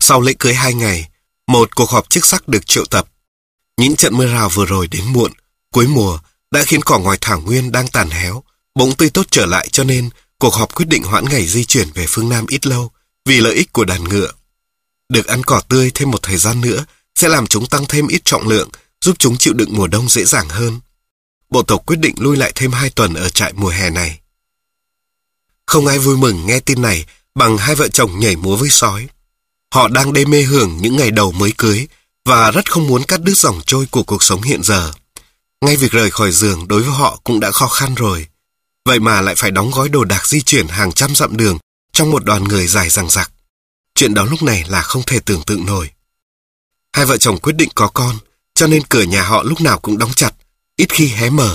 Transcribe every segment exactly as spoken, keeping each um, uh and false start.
Sau lễ cưới hai ngày, một cuộc họp chức sắc được triệu tập. Những trận mưa rào vừa rồi đến muộn, cuối mùa, đã khiến cỏ ngoài thảo nguyên đang tàn héo, bỗng tươi tốt trở lại, cho nên cuộc họp quyết định hoãn ngày di chuyển về phương Nam ít lâu vì lợi ích của đàn ngựa. Được ăn cỏ tươi thêm một thời gian nữa sẽ làm chúng tăng thêm ít trọng lượng, giúp chúng chịu đựng mùa đông dễ dàng hơn. Bộ tộc quyết định lui lại thêm hai tuần ở trại mùa hè này. Không ai vui mừng nghe tin này bằng hai vợ chồng nhảy múa với sói. Họ đang đê mê hưởng những ngày đầu mới cưới và rất không muốn cắt đứt dòng trôi của cuộc sống hiện giờ. Ngay việc rời khỏi giường đối với họ cũng đã khó khăn rồi. Vậy mà lại phải đóng gói đồ đạc di chuyển hàng trăm dặm đường trong một đoàn người dài dằng dặc. Chuyện đó lúc này là không thể tưởng tượng nổi. Hai vợ chồng quyết định có con, cho nên cửa nhà họ lúc nào cũng đóng chặt, ít khi hé mở.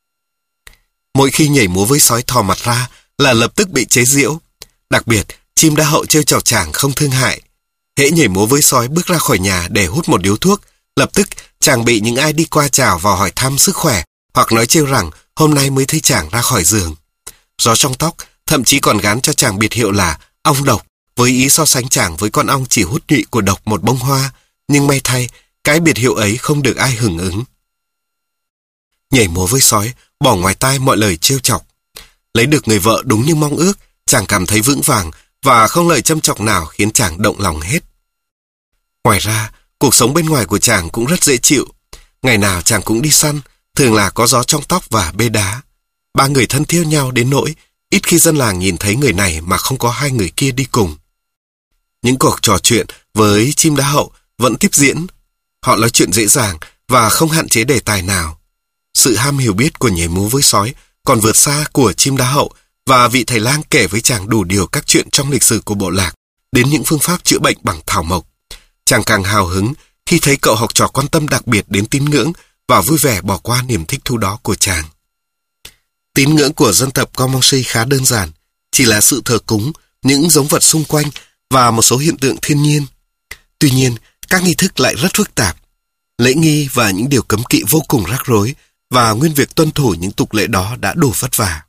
Mỗi khi nhảy múa với sói thò mặt ra là lập tức bị chế giễu. Đặc biệt, chim đa hậu trêu chọc chàng không thương hại. Hễ nhảy múa với sói bước ra khỏi nhà để hút một điếu thuốc, lập tức chàng bị những ai đi qua chào vào hỏi thăm sức khỏe hoặc nói trêu rằng hôm nay mới thấy chàng ra khỏi giường. Gió trong tóc thậm chí còn gán cho chàng biệt hiệu là ong độc, với ý so sánh chàng với con ong chỉ hút nhụy của độc một bông hoa. Nhưng may thay, cái biệt hiệu ấy không được ai hưởng ứng. Nhảy múa với sói bỏ ngoài tai mọi lời trêu chọc. Lấy được người vợ đúng như mong ước, chàng cảm thấy vững vàng và không lời châm chọc nào khiến chàng động lòng hết. Ngoài ra, cuộc sống bên ngoài của chàng cũng rất dễ chịu. Ngày nào chàng cũng đi săn, thường là có gió trong tóc và bê đá. Ba người thân thiết nhau đến nỗi ít khi dân làng nhìn thấy người này mà không có hai người kia đi cùng. Những cuộc trò chuyện với chim đá hậu vẫn tiếp diễn. Họ nói chuyện dễ dàng và không hạn chế đề tài nào. Sự ham hiểu biết của nhảy múa với sói còn vượt xa của chim đá hậu, và vị thầy lang kể với chàng đủ điều các chuyện trong lịch sử của bộ lạc, đến những phương pháp chữa bệnh bằng thảo mộc. Chàng càng hào hứng khi thấy cậu học trò quan tâm đặc biệt đến tín ngưỡng và vui vẻ bỏ qua niềm thích thú đó của chàng. Tín ngưỡng của dân tộc Comanche khá đơn giản, chỉ là sự thờ cúng những giống vật xung quanh và một số hiện tượng thiên nhiên. Tuy nhiên, các nghi thức lại rất phức tạp. Lễ nghi và những điều cấm kỵ vô cùng rắc rối, và nguyên việc tuân thủ những tục lệ đó đã đủ vất vả.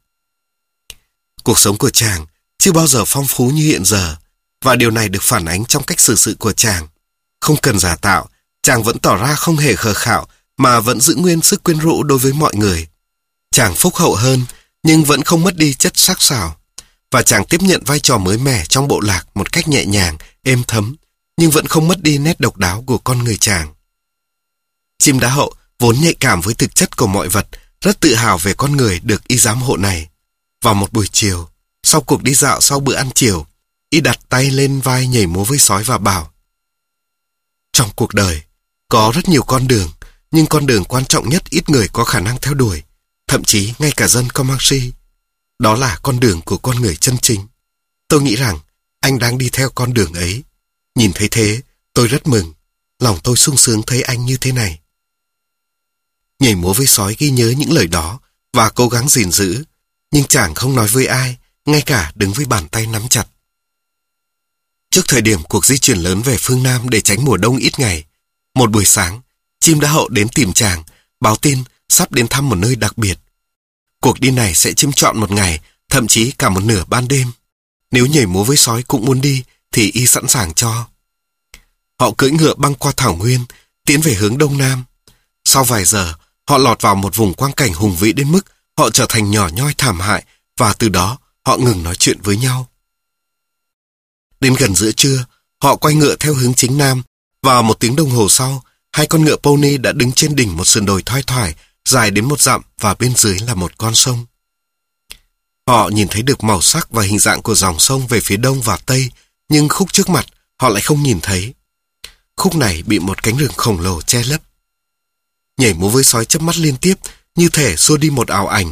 Cuộc sống của chàng chưa bao giờ phong phú như hiện giờ, và điều này được phản ánh trong cách xử sự của chàng. Không cần giả tạo, chàng vẫn tỏ ra không hề khờ khạo, mà vẫn giữ nguyên sức quyến rũ đối với mọi người. Chàng phúc hậu hơn, nhưng vẫn không mất đi chất sắc sảo, và chàng tiếp nhận vai trò mới mẻ trong bộ lạc một cách nhẹ nhàng, êm thấm, nhưng vẫn không mất đi nét độc đáo của con người chàng. Chim đá hậu vốn nhạy cảm với thực chất của mọi vật, rất tự hào về con người được y giám hộ này. Vào một buổi chiều, sau cuộc đi dạo sau bữa ăn chiều, y đặt tay lên vai nhảy múa với sói và bảo: trong cuộc đời, có rất nhiều con đường, nhưng con đường quan trọng nhất ít người có khả năng theo đuổi, thậm chí ngay cả dân Comanche. Đó là con đường của con người chân chính. Tôi nghĩ rằng anh đang đi theo con đường ấy. Nhìn thấy thế, tôi rất mừng. Lòng tôi sung sướng thấy anh như thế này. Nhảy múa với sói ghi nhớ những lời đó và cố gắng gìn giữ, nhưng chàng không nói với ai, ngay cả đứng với bàn tay nắm chặt. Trước thời điểm cuộc di chuyển lớn về phương Nam để tránh mùa đông ít ngày, một buổi sáng, chim đá hậu đến tìm chàng, báo tin sắp đến thăm một nơi đặc biệt. Cuộc đi này sẽ chiếm trọn một ngày, thậm chí cả một nửa ban đêm. Nếu nhảy múa với sói cũng muốn đi, thì y sẵn sàng cho. Họ cưỡi ngựa băng qua thảo nguyên, tiến về hướng đông nam. Sau vài giờ, họ lọt vào một vùng quang cảnh hùng vĩ đến mức họ trở thành nhỏ nhoi thảm hại, và từ đó họ ngừng nói chuyện với nhau. Đến gần giữa trưa, họ quay ngựa theo hướng chính nam, và một tiếng đồng hồ sau, hai con ngựa pony đã đứng trên đỉnh một sườn đồi thoai thoải, dài đến một dặm, và bên dưới là một con sông. Họ nhìn thấy được màu sắc và hình dạng của dòng sông về phía đông và tây, nhưng khúc trước mặt họ lại không nhìn thấy. Khúc này bị một cánh rừng khổng lồ che lấp. Nhảy múa với sói chớp mắt liên tiếp, như thể xua đi một ảo ảnh.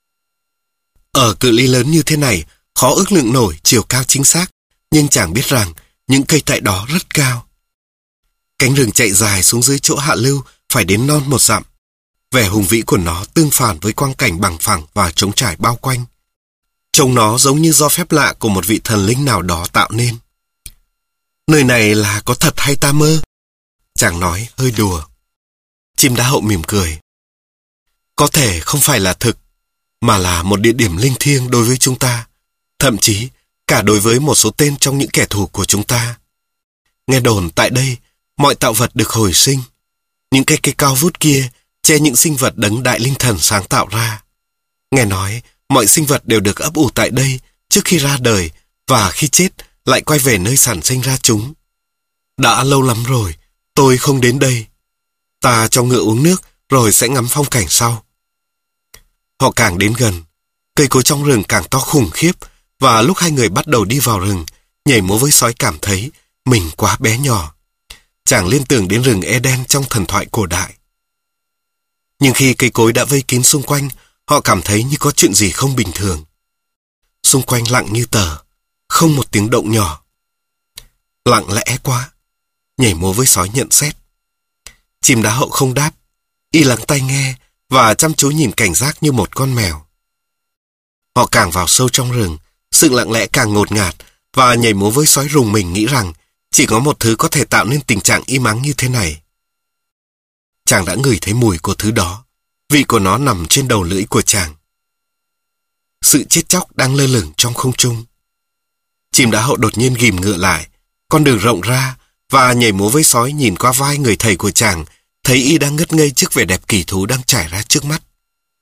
Ở cự ly lớn như thế này, khó ước lượng nổi chiều cao chính xác, nhưng chàng biết rằng những cây tại đó rất cao. Cánh rừng chạy dài xuống dưới chỗ hạ lưu phải đến non một dặm. Vẻ hùng vĩ của nó tương phản với quang cảnh bằng phẳng và trống trải bao quanh. Trông nó giống như do phép lạ của một vị thần linh nào đó tạo nên. Nơi này là có thật hay ta mơ? Chàng nói hơi đùa. Chim đá hậu mỉm cười. Có thể không phải là thực, mà là một địa điểm linh thiêng đối với chúng ta, thậm chí cả đối với một số tên trong những kẻ thù của chúng ta. Nghe đồn tại đây, mọi tạo vật được hồi sinh. Những cây cây cao vút kia che những sinh vật đấng đại linh thần sáng tạo ra. Nghe nói, mọi sinh vật đều được ấp ủ tại đây trước khi ra đời và khi chết lại quay về nơi sản sinh ra chúng. Đã lâu lắm rồi, tôi không đến đây. Ta cho ngựa uống nước rồi sẽ ngắm phong cảnh sau. Họ càng đến gần, cây cối trong rừng càng to khủng khiếp, và lúc hai người bắt đầu đi vào rừng, nhảy múa với sói cảm thấy mình quá bé nhỏ. Chàng liên tưởng đến rừng Eden trong thần thoại cổ đại. Nhưng khi cây cối đã vây kín xung quanh, họ cảm thấy như có chuyện gì không bình thường. Xung quanh lặng như tờ, không một tiếng động nhỏ. Lặng lẽ quá, nhảy múa với sói nhận xét. Chim đá hậu không đáp, y lắng tai nghe và chăm chú nhìn cảnh giác như một con mèo. Họ càng vào sâu trong rừng, sự lặng lẽ càng ngột ngạt, và nhảy múa với sói rùng mình nghĩ rằng chỉ có một thứ có thể tạo nên tình trạng im ắng như thế này. Chàng đã ngửi thấy mùi của thứ đó, vị của nó nằm trên đầu lưỡi của chàng. Sự chết chóc đang lơ lửng trong không trung. Chim đá hậu đột nhiên ghìm ngựa lại, con đường rộng ra, và nhảy múa với sói nhìn qua vai người thầy của chàng, thấy y đang ngất ngây trước vẻ đẹp kỳ thú đang trải ra trước mắt.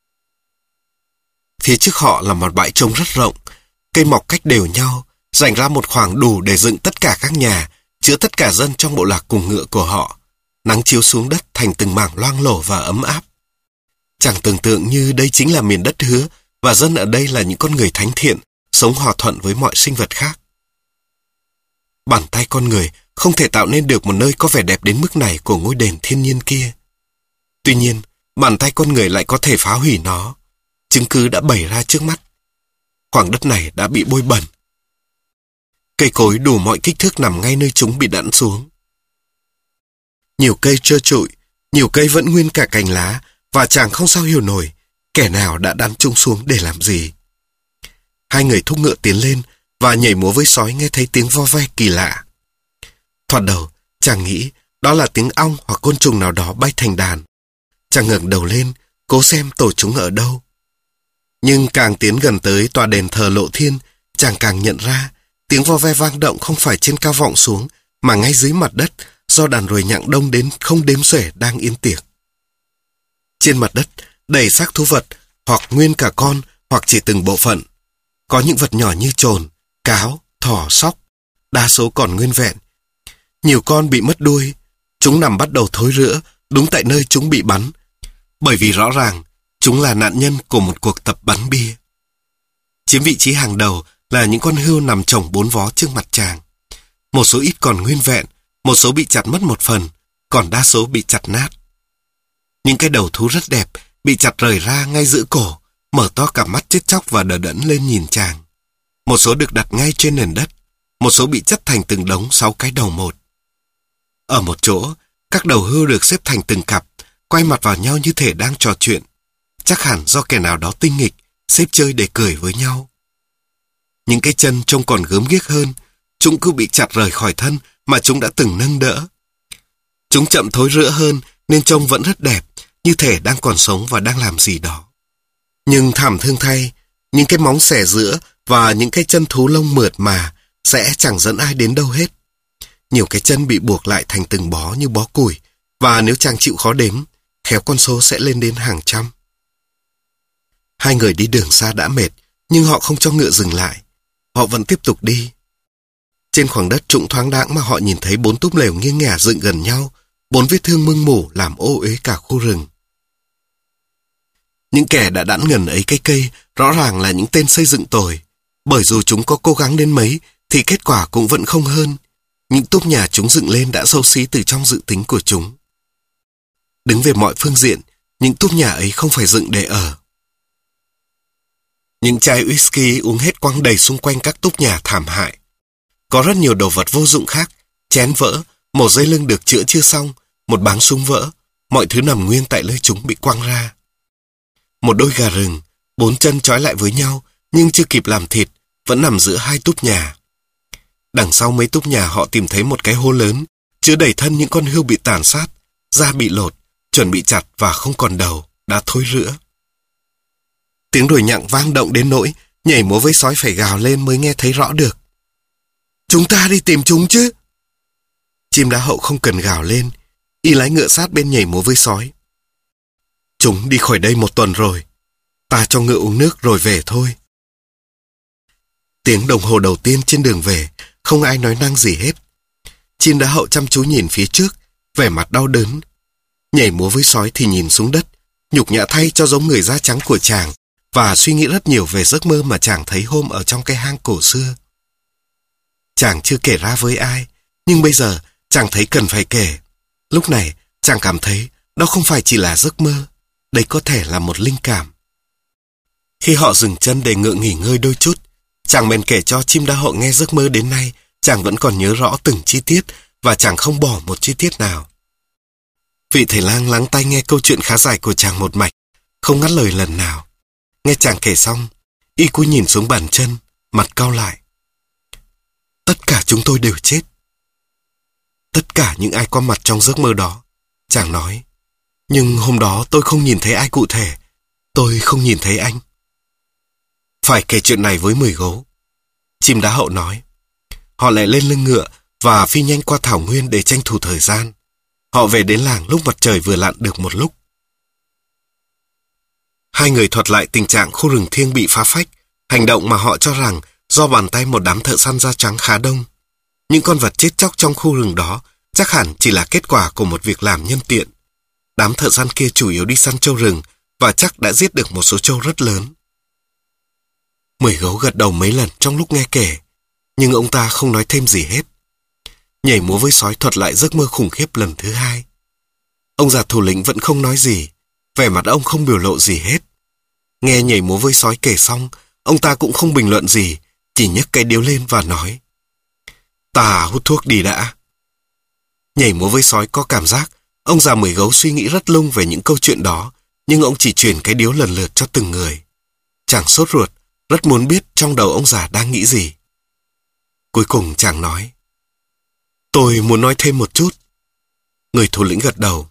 Phía trước họ là một bãi trống rất rộng, cây mọc cách đều nhau, dành ra một khoảng đủ để dựng tất cả các nhà, chứa tất cả dân trong bộ lạc cùng ngựa của họ. Nắng chiếu xuống đất thành từng mảng loang lổ và ấm áp. Chàng tưởng tượng như đây chính là miền đất hứa, và dân ở đây là những con người thánh thiện, sống hòa thuận với mọi sinh vật khác. Bàn tay con người không thể tạo nên được một nơi có vẻ đẹp đến mức này của ngôi đền thiên nhiên kia. Tuy nhiên, bàn tay con người lại có thể phá hủy nó. Chứng cứ đã bày ra trước mắt. Khoảng đất này đã bị bôi bẩn. Cây cối đủ mọi kích thước nằm ngay nơi chúng bị đẵn xuống. Nhiều cây trơ trụi, nhiều cây vẫn nguyên cả cành lá, và chàng không sao hiểu nổi kẻ nào đã đắn chúng xuống để làm gì. Hai người thúc ngựa tiến lên và nhảy múa với sói nghe thấy tiếng vo ve kỳ lạ. Thoạt đầu, chàng nghĩ đó là tiếng ong hoặc côn trùng nào đó bay thành đàn. Chàng ngẩng đầu lên, cố xem tổ chúng ở đâu. Nhưng càng tiến gần tới tòa đền thờ Lộ Thiên, chàng càng nhận ra tiếng vo ve vang động không phải trên cao vọng xuống, mà ngay dưới mặt đất, do đàn ruồi nhặng đông đến không đếm xuể đang yên tiệc. Trên mặt đất, đầy xác thú vật, hoặc nguyên cả con, hoặc chỉ từng bộ phận. Có những vật nhỏ như trồn, cáo, thỏ, sóc, đa số còn nguyên vẹn. Nhiều con bị mất đuôi, chúng nằm bắt đầu thối rữa, đúng tại nơi chúng bị bắn, bởi vì rõ ràng chúng là nạn nhân của một cuộc tập bắn bia. Chiếm vị trí hàng đầu là những con hươu nằm chồng bốn vó trước mặt chàng. Một số ít còn nguyên vẹn, một số bị chặt mất một phần, còn đa số bị chặt nát. Những cái đầu thú rất đẹp, bị chặt rời ra ngay giữa cổ, mở to cả mắt chết chóc và đờ đẫn lên nhìn chàng. Một số được đặt ngay trên nền đất, một số bị chất thành từng đống sáu cái đầu một. Ở một chỗ, các đầu hươu được xếp thành từng cặp, quay mặt vào nhau như thể đang trò chuyện. Chắc hẳn do kẻ nào đó tinh nghịch, xếp chơi để cười với nhau. Những cái chân trông còn gớm ghiếc hơn, chúng cứ bị chặt rời khỏi thân mà chúng đã từng nâng đỡ. Chúng chậm thối rữa hơn nên trông vẫn rất đẹp, như thể đang còn sống và đang làm gì đó. Nhưng thảm thương thay, những cái móng xẻ giữa và những cái chân thú lông mượt mà sẽ chẳng dẫn ai đến đâu hết. Nhiều cái chân bị buộc lại thành từng bó như bó củi, và nếu chàng chịu khó đếm, khéo con số sẽ lên đến hàng trăm. Hai người đi đường xa đã mệt, nhưng họ không cho ngựa dừng lại. Họ vẫn tiếp tục đi. Trên khoảng đất trũng thoáng đãng mà họ nhìn thấy bốn túp lều nghiêng ngả dựng gần nhau, bốn vết thương mưng mủ làm ô uế cả khu rừng. Những kẻ đã đẵn ngần ấy cây cây rõ ràng là những tên xây dựng tồi, bởi dù chúng có cố gắng đến mấy thì kết quả cũng vẫn không hơn. Những túp nhà chúng dựng lên đã xấu xí từ trong dự tính của chúng. Đứng về mọi phương diện, những túp nhà ấy không phải dựng để ở. Những chai whisky uống hết quăng đầy xung quanh các túp nhà thảm hại. Có rất nhiều đồ vật vô dụng khác, chén vỡ, một dây lưng được chữa chưa xong, một báng súng vỡ, mọi thứ nằm nguyên tại nơi chúng bị quăng ra. Một đôi gà rừng, bốn chân trói lại với nhau, nhưng chưa kịp làm thịt, vẫn nằm giữa hai túp nhà. Đằng sau mấy túp nhà họ tìm thấy một cái hố lớn, chứa đầy thân những con hươu bị tàn sát, da bị lột, chuẩn bị chặt và không còn đầu, đã thối rữa. Tiếng ruồi nhặng vang động đến nỗi nhảy múa với sói phải gào lên mới nghe thấy rõ được. Chúng ta đi tìm chúng chứ? Chim đá hậu không cần gào lên, y lái ngựa sát bên nhảy múa với sói. Chúng đi khỏi đây một tuần rồi. Ta cho ngựa uống nước rồi về thôi. Tiếng đồng hồ đầu tiên trên đường về, không ai nói năng gì hết. Chim đá hậu chăm chú nhìn phía trước, vẻ mặt đau đớn. Nhảy múa với sói thì nhìn xuống đất, nhục nhã thay cho giống người da trắng của chàng, và suy nghĩ rất nhiều về giấc mơ mà chàng thấy hôm ở trong cái hang cổ xưa. Chàng chưa kể ra với ai, nhưng bây giờ chàng thấy cần phải kể. Lúc này chàng cảm thấy đó không phải chỉ là giấc mơ, đây có thể là một linh cảm. Khi họ dừng chân để ngựa nghỉ ngơi đôi chút, chàng bèn kể cho chim đá hậu nghe giấc mơ đến nay. Chàng vẫn còn nhớ rõ từng chi tiết và chàng không bỏ một chi tiết nào. Vị thầy lang lắng tai nghe câu chuyện khá dài của chàng một mạch, không ngắt lời lần nào. Nghe chàng kể xong, y cúi nhìn xuống bàn chân, mặt cau lại. Tất cả chúng tôi đều chết. Tất cả những ai có mặt trong giấc mơ đó, chàng nói. Nhưng hôm đó tôi không nhìn thấy ai cụ thể. Tôi không nhìn thấy anh. Phải kể chuyện này với mười gấu. Chim đá hậu nói. Họ lại lên lưng ngựa và phi nhanh qua thảo nguyên để tranh thủ thời gian. Họ về đến làng lúc mặt trời vừa lặn được một lúc. Hai người thuật lại tình trạng khu rừng thiêng bị phá phách, hành động mà họ cho rằng do bàn tay một đám thợ săn da trắng khá đông. Những con vật chết chóc trong khu rừng đó chắc hẳn chỉ là kết quả của một việc làm nhân tiện. Đám thợ săn kia chủ yếu đi săn trâu rừng và chắc đã giết được một số trâu rất lớn. Mười gấu gật đầu mấy lần trong lúc nghe kể, nhưng ông ta không nói thêm gì hết. Nhảy múa với sói thuật lại giấc mơ khủng khiếp lần thứ hai. Ông già thủ lĩnh vẫn không nói gì, vẻ mặt ông không biểu lộ gì hết. Nghe nhảy múa với sói kể xong, ông ta cũng không bình luận gì, chỉ nhấc cái điếu lên và nói. Ta hút thuốc đi đã. Nhảy múa với sói có cảm giác ông già mười gấu suy nghĩ rất lung về những câu chuyện đó, nhưng ông chỉ truyền cái điếu lần lượt cho từng người. Chàng sốt ruột, rất muốn biết trong đầu ông già đang nghĩ gì. Cuối cùng chàng nói. Tôi muốn nói thêm một chút. Người thủ lĩnh gật đầu.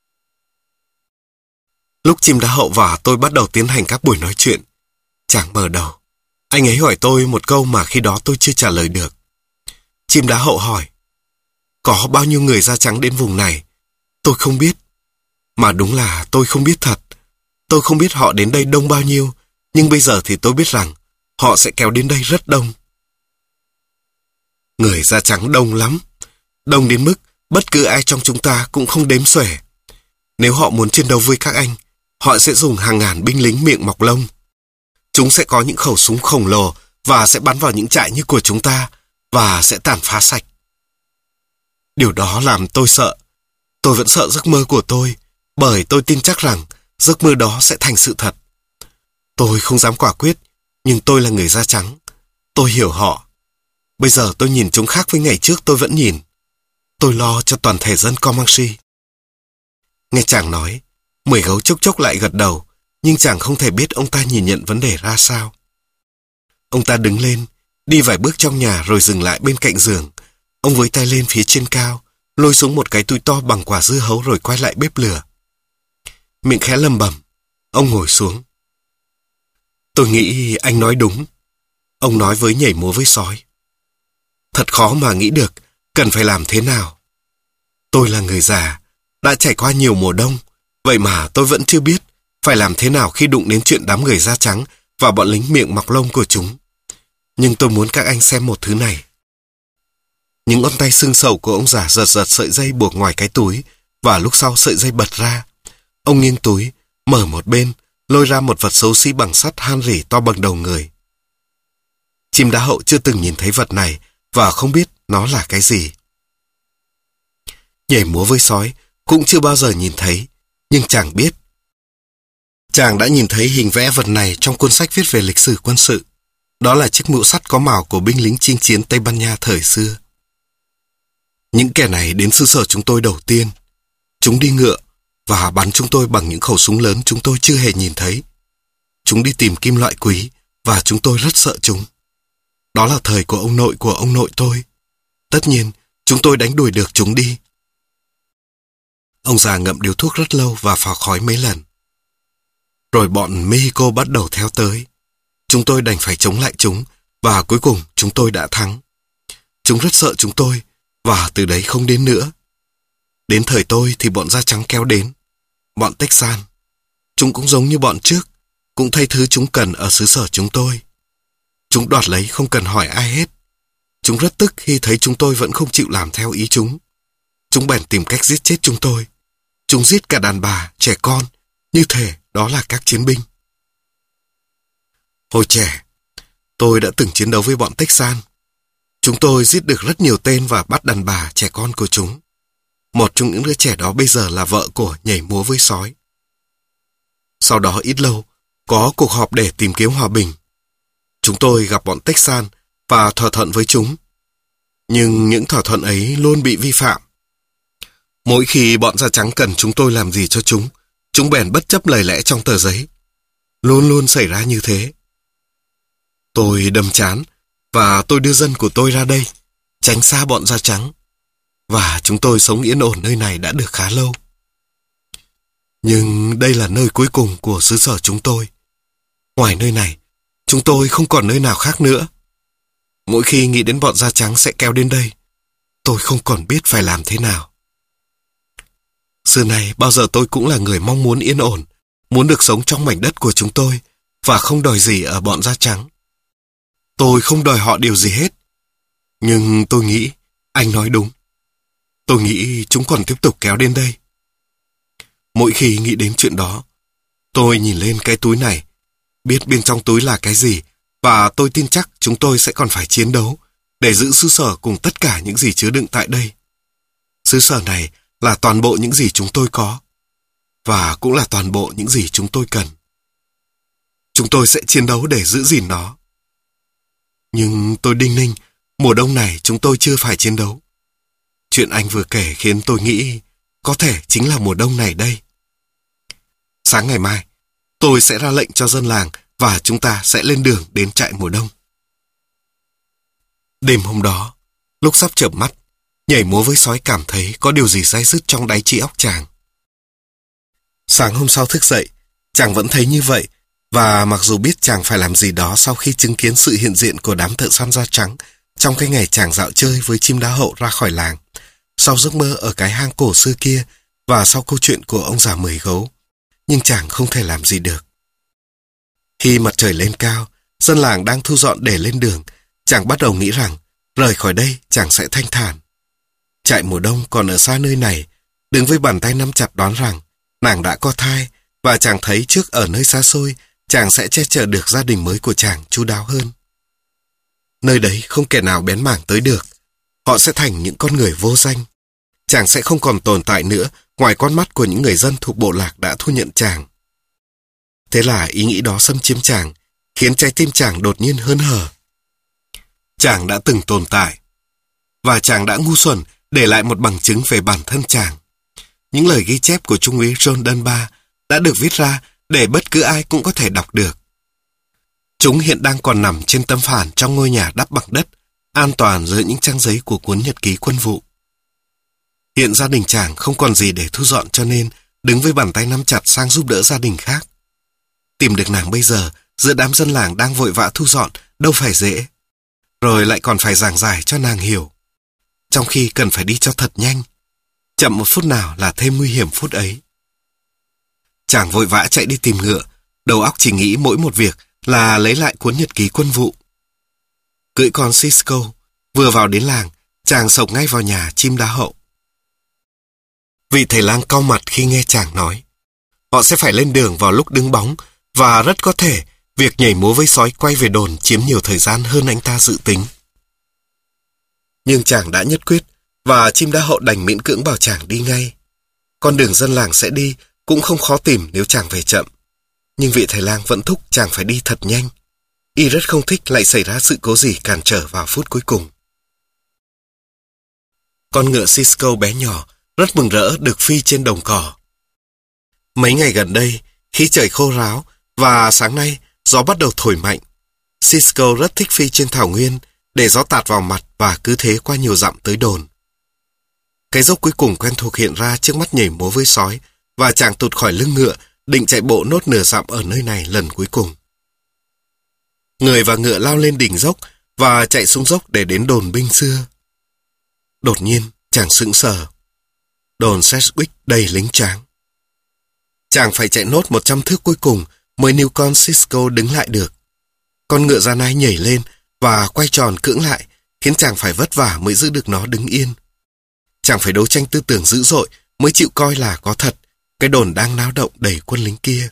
Lúc chim đá hậu và tôi bắt đầu tiến hành các buổi nói chuyện, chàng mở đầu. Anh ấy hỏi tôi một câu mà khi đó tôi chưa trả lời được. Chim đá hậu hỏi. Có bao nhiêu người da trắng đến vùng này? Tôi không biết. Mà đúng là tôi không biết thật. Tôi không biết họ đến đây đông bao nhiêu, nhưng bây giờ thì tôi biết rằng họ sẽ kéo đến đây rất đông. Người da trắng đông lắm. Đông đến mức bất cứ ai trong chúng ta cũng không đếm xuể. Nếu họ muốn chiến đấu với các anh, họ sẽ dùng hàng ngàn binh lính miệng mọc lông. Chúng sẽ có những khẩu súng khổng lồ và sẽ bắn vào những trại như của chúng ta và sẽ tàn phá sạch. Điều đó làm tôi sợ. Tôi vẫn sợ giấc mơ của tôi, bởi tôi tin chắc rằng giấc mơ đó sẽ thành sự thật. Tôi không dám quả quyết, nhưng tôi là người da trắng. Tôi hiểu họ. Bây giờ tôi nhìn chúng khác với ngày trước tôi vẫn nhìn. Tôi lo cho toàn thể dân Comanche. Nghe chàng nói, mười gấu chốc chốc lại gật đầu, nhưng chàng không thể biết ông ta nhìn nhận vấn đề ra sao. Ông ta đứng lên, đi vài bước trong nhà rồi dừng lại bên cạnh giường. Ông với tay lên phía trên cao, lôi xuống một cái túi to bằng quả dưa hấu rồi quay lại bếp lửa. Miệng khẽ lầm bầm, ông ngồi xuống. Tôi nghĩ anh nói đúng. Ông nói với nhảy múa với sói. Thật khó mà nghĩ được cần phải làm thế nào. Tôi là người già, đã trải qua nhiều mùa đông, vậy mà tôi vẫn chưa biết phải làm thế nào khi đụng đến chuyện đám người da trắng và bọn lính miệng mọc lông của chúng. Nhưng tôi muốn các anh xem một thứ này. Những ngón tay sưng sầu của ông già giật giật sợi dây buộc ngoài cái túi, và lúc sau sợi dây bật ra. Ông nghiêng túi, mở một bên, lôi ra một vật xấu xí bằng sắt han rỉ to bằng đầu người. Chim đá hậu chưa từng nhìn thấy vật này và không biết nó là cái gì. Nhảy múa với sói cũng chưa bao giờ nhìn thấy, nhưng chàng biết. Chàng đã nhìn thấy hình vẽ vật này trong cuốn sách viết về lịch sử quân sự. Đó là chiếc mũ sắt có mào của binh lính chinh chiến Tây Ban Nha thời xưa. Những kẻ này đến xứ sở chúng tôi đầu tiên. Chúng đi ngựa và bắn chúng tôi bằng những khẩu súng lớn chúng tôi chưa hề nhìn thấy. Chúng đi tìm kim loại quý và chúng tôi rất sợ chúng. Đó là thời của ông nội của ông nội tôi. Tất nhiên, chúng tôi đánh đuổi được chúng đi. Ông già ngậm điếu thuốc rất lâu và phào khói mấy lần. Rồi bọn Mexico bắt đầu theo tới. Chúng tôi đành phải chống lại chúng và cuối cùng chúng tôi đã thắng. Chúng rất sợ chúng tôi Và từ đấy không đến nữa. Đến thời tôi thì bọn da trắng kéo đến. Bọn Texan. Chúng cũng giống như bọn trước, cũng thấy thứ chúng cần ở xứ sở chúng tôi. Chúng đoạt lấy không cần hỏi ai hết. Chúng rất tức khi thấy chúng tôi vẫn không chịu làm theo ý chúng. Chúng bèn tìm cách giết chết chúng tôi. Chúng giết cả đàn bà, trẻ con, như thể đó là các chiến binh. Hồi trẻ, tôi đã từng chiến đấu với bọn Texan. Chúng tôi giết được rất nhiều tên và bắt đàn bà, trẻ con của chúng. Một trong những đứa trẻ đó bây giờ là vợ của nhảy múa với sói. Sau đó ít lâu, có cuộc họp để tìm kiếm hòa bình. Chúng tôi gặp bọn Texan và thỏa thuận với chúng. Nhưng những thỏa thuận ấy luôn bị vi phạm. Mỗi khi bọn da trắng cần chúng tôi làm gì cho chúng, chúng bèn bất chấp lời lẽ trong tờ giấy. Luôn luôn xảy ra như thế. Tôi đâm chán và tôi đưa dân của tôi ra đây, tránh xa bọn da trắng. Và chúng tôi sống yên ổn nơi này đã được khá lâu. Nhưng đây là nơi cuối cùng của xứ sở chúng tôi. Ngoài nơi này, chúng tôi không còn nơi nào khác nữa. Mỗi khi nghĩ đến bọn da trắng sẽ kéo đến đây, tôi không còn biết phải làm thế nào. Xưa này bao giờ tôi cũng là người mong muốn yên ổn, muốn được sống trong mảnh đất của chúng tôi và không đòi gì ở bọn da trắng. Tôi không đòi họ điều gì hết. Nhưng tôi nghĩ anh nói đúng. Tôi nghĩ chúng còn tiếp tục kéo đến đây. Mỗi khi nghĩ đến chuyện đó, tôi nhìn lên cái túi này, biết bên trong túi là cái gì, và tôi tin chắc chúng tôi sẽ còn phải chiến đấu để giữ xứ sở cùng tất cả những gì chứa đựng tại đây. Xứ sở này là toàn bộ những gì chúng tôi có, và cũng là toàn bộ những gì chúng tôi cần. Chúng tôi sẽ chiến đấu để giữ gìn nó. Nhưng tôi đinh ninh, mùa đông này chúng tôi chưa phải chiến đấu. Chuyện anh vừa kể khiến tôi nghĩ có thể chính là mùa đông này đây. Sáng ngày mai, tôi sẽ ra lệnh cho dân làng và chúng ta sẽ lên đường đến trại mùa đông. Đêm hôm đó, lúc sắp chợp mắt, nhảy múa với sói cảm thấy có điều gì day dứt trong đáy trí óc chàng. Sáng hôm sau thức dậy, chàng vẫn thấy như vậy, và mặc dù biết chàng phải làm gì đó sau khi chứng kiến sự hiện diện của đám thợ săn da trắng trong cái ngày chàng dạo chơi với chim đá hậu ra khỏi làng, sau giấc mơ ở cái hang cổ xưa kia và sau câu chuyện của ông già mười gấu, nhưng chàng không thể làm gì được. Khi mặt trời lên cao, dân làng đang thu dọn để lên đường, chàng bắt đầu nghĩ rằng rời khỏi đây chàng sẽ thanh thản. Trại mùa đông còn ở xa nơi này, đứng với bàn tay nắm chặt đoán rằng nàng đã có thai, và chàng thấy trước ở nơi xa xôi chàng sẽ che chở được gia đình mới của chàng chu đáo hơn. Nơi đấy không kẻ nào bén mảng tới được. Họ sẽ thành những con người vô danh. Chàng sẽ không còn tồn tại nữa ngoài con mắt của những người dân thuộc bộ lạc đã thu nhận chàng. Thế là ý nghĩ đó xâm chiếm chàng, khiến trái tim chàng đột nhiên hớn hở. Chàng đã từng tồn tại, và chàng đã ngu xuẩn để lại một bằng chứng về bản thân chàng. Những lời ghi chép của Trung úy John Dunbar đã được viết ra để bất cứ ai cũng có thể đọc được. Chúng hiện đang còn nằm trên tấm phản trong ngôi nhà đắp bằng đất, an toàn dưới những trang giấy của cuốn nhật ký quân vụ. Hiện gia đình chàng không còn gì để thu dọn, cho nên đứng với bàn tay nắm chặt sang giúp đỡ gia đình khác. Tìm được nàng bây giờ giữa đám dân làng đang vội vã thu dọn đâu phải dễ. Rồi lại còn phải giảng giải cho nàng hiểu, trong khi cần phải đi cho thật nhanh. Chậm một phút nào là thêm nguy hiểm phút ấy. Chàng vội vã chạy đi tìm ngựa, đầu óc chỉ nghĩ mỗi một việc là lấy lại cuốn nhật ký quân vụ. Cưỡi con Cisco, vừa vào đến làng, chàng sộc ngay vào nhà chim đá hậu. Vị thầy lang cau mặt khi nghe chàng nói. Họ sẽ phải lên đường vào lúc đứng bóng, và rất có thể việc nhảy múa với sói quay về đồn chiếm nhiều thời gian hơn anh ta dự tính. Nhưng chàng đã nhất quyết, và chim đá hậu đành miễn cưỡng bảo chàng đi ngay. Con đường dân làng sẽ đi cũng không khó tìm nếu chàng về chậm. Nhưng vị thầy lang vẫn thúc chàng phải đi thật nhanh. Y rất không thích lại xảy ra sự cố gì cản trở vào phút cuối cùng. Con ngựa Cisco bé nhỏ rất mừng rỡ được phi trên đồng cỏ. Mấy ngày gần đây, khi trời khô ráo và sáng nay gió bắt đầu thổi mạnh, Cisco rất thích phi trên thảo nguyên để gió tạt vào mặt và cứ thế qua nhiều dặm tới đồn. Cái dốc cuối cùng quen thuộc hiện ra trước mắt nhảy múa với sói, và chàng tụt khỏi lưng ngựa định chạy bộ nốt nửa dặm ở nơi này lần cuối cùng. Người và ngựa lao lên đỉnh dốc và chạy xuống dốc để đến đồn binh xưa. Đột nhiên, chàng sững sờ. Đồn Sedgwick đầy lính tráng. Chàng phải chạy nốt một trăm thước cuối cùng mới níu con Cisco đứng lại được. Con ngựa da nai nhảy lên và quay tròn cưỡng lại, khiến chàng phải vất vả mới giữ được nó đứng yên. Chàng phải đấu tranh tư tưởng dữ dội mới chịu coi là có thật cái đồn đang náo động đầy quân lính kia.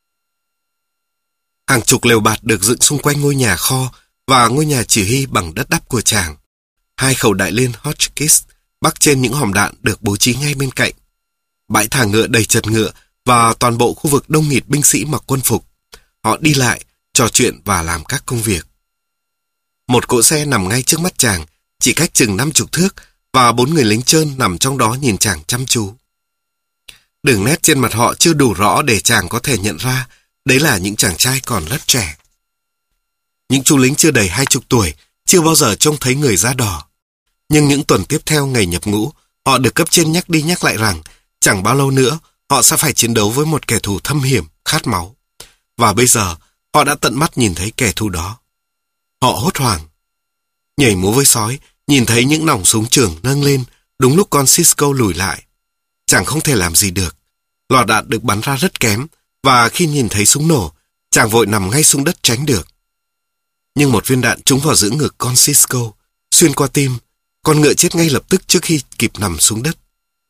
Hàng chục lều bạt được dựng xung quanh ngôi nhà kho và ngôi nhà chỉ huy bằng đất đắp của chàng. Hai khẩu đại liên Hotchkiss bắc trên những hòm đạn được bố trí ngay bên cạnh. Bãi thả ngựa đầy chật ngựa và toàn bộ khu vực đông nghịt binh sĩ mặc quân phục. Họ đi lại, trò chuyện và làm các công việc. Một cỗ xe nằm ngay trước mắt chàng, chỉ cách chừng năm chục thước, và bốn người lính trơn nằm trong đó nhìn chàng chăm chú. Đường nét trên mặt họ chưa đủ rõ để chàng có thể nhận ra đấy là những chàng trai còn rất trẻ. Những chú lính chưa đầy hai chục tuổi, chưa bao giờ trông thấy người da đỏ. Nhưng những tuần tiếp theo ngày nhập ngũ, họ được cấp trên nhắc đi nhắc lại rằng chẳng bao lâu nữa họ sẽ phải chiến đấu với một kẻ thù thâm hiểm, khát máu. Và bây giờ, họ đã tận mắt nhìn thấy kẻ thù đó. Họ hốt hoảng. Nhảy múa với sói, nhìn thấy những nòng súng trường nâng lên, đúng lúc con Cisco lùi lại. Chàng không thể làm gì được. Lò đạn được bắn ra rất kém, và khi nhìn thấy súng nổ, chàng vội nằm ngay xuống đất tránh được. Nhưng một viên đạn trúng vào giữa ngực con Cisco, xuyên qua tim, con ngựa chết ngay lập tức trước khi kịp nằm xuống đất.